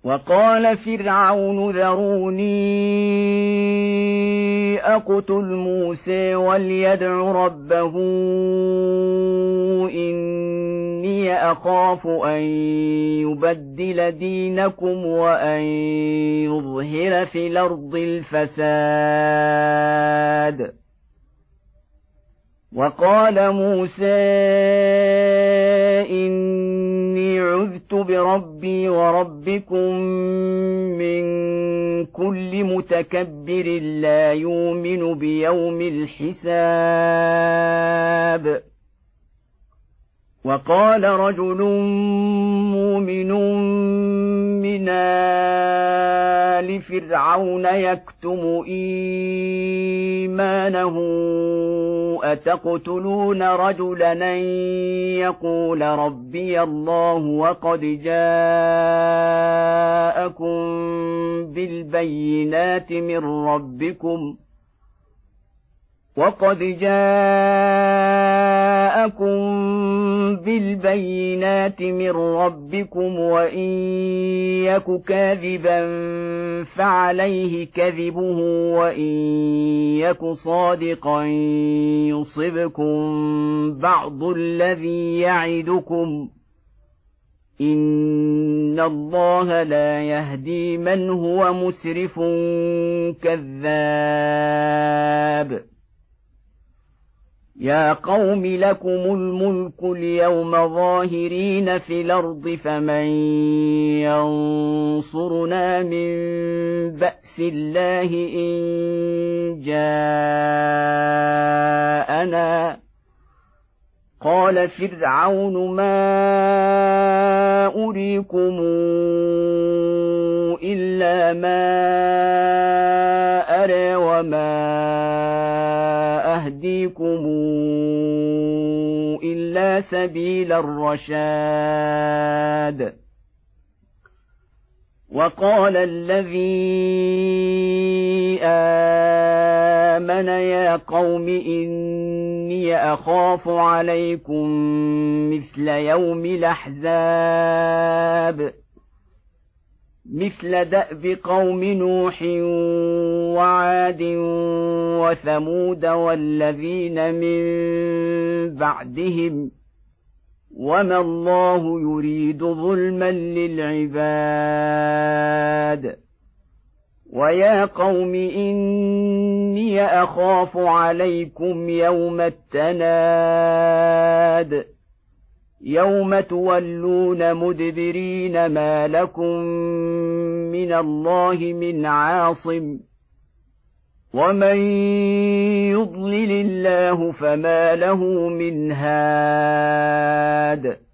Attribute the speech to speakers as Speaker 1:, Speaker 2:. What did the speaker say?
Speaker 1: وقال فرعون ذروني أقتل موسى وليدع ربه إني أخاف أن يبدل دينكم وأن يظهر في الأرض الفساد. وقال موسى إني عذت بربي وربكم من كل متكبر لا يؤمن بيوم الحساب. وقال رجل مؤمن من آل فرعون يكتم إيمانه أتقتلون رجلا أن يقول ربي الله وقد جاءكم بالبينات من ربكم وإن يك كاذبا فعليه كذبه وإن يك صادقا يصبكم بعض الذي يعدكم إن الله لا يهدي من هو مسرف كذاب. يا قوم لكم الملك اليوم ظاهرين في الأرض فمن ينصرنا من بأس الله إن جاءنا. قال فرعون ما أريكم إلا ما أرى وما أهديكم إلا سبيل الرشاد. وقال الذي آمن يا قوم إني أخاف عليكم مثل يوم الأحزاب مثل دأب قوم نوح وعاد وثمود والذين من بعدهم وما الله يريد ظلما للعباد. ويا قوم إني أخاف عليكم يوم التناد يوم تولون مدبرين ما لكم من الله من عاصم ومن يضلل الله فما له من هاد.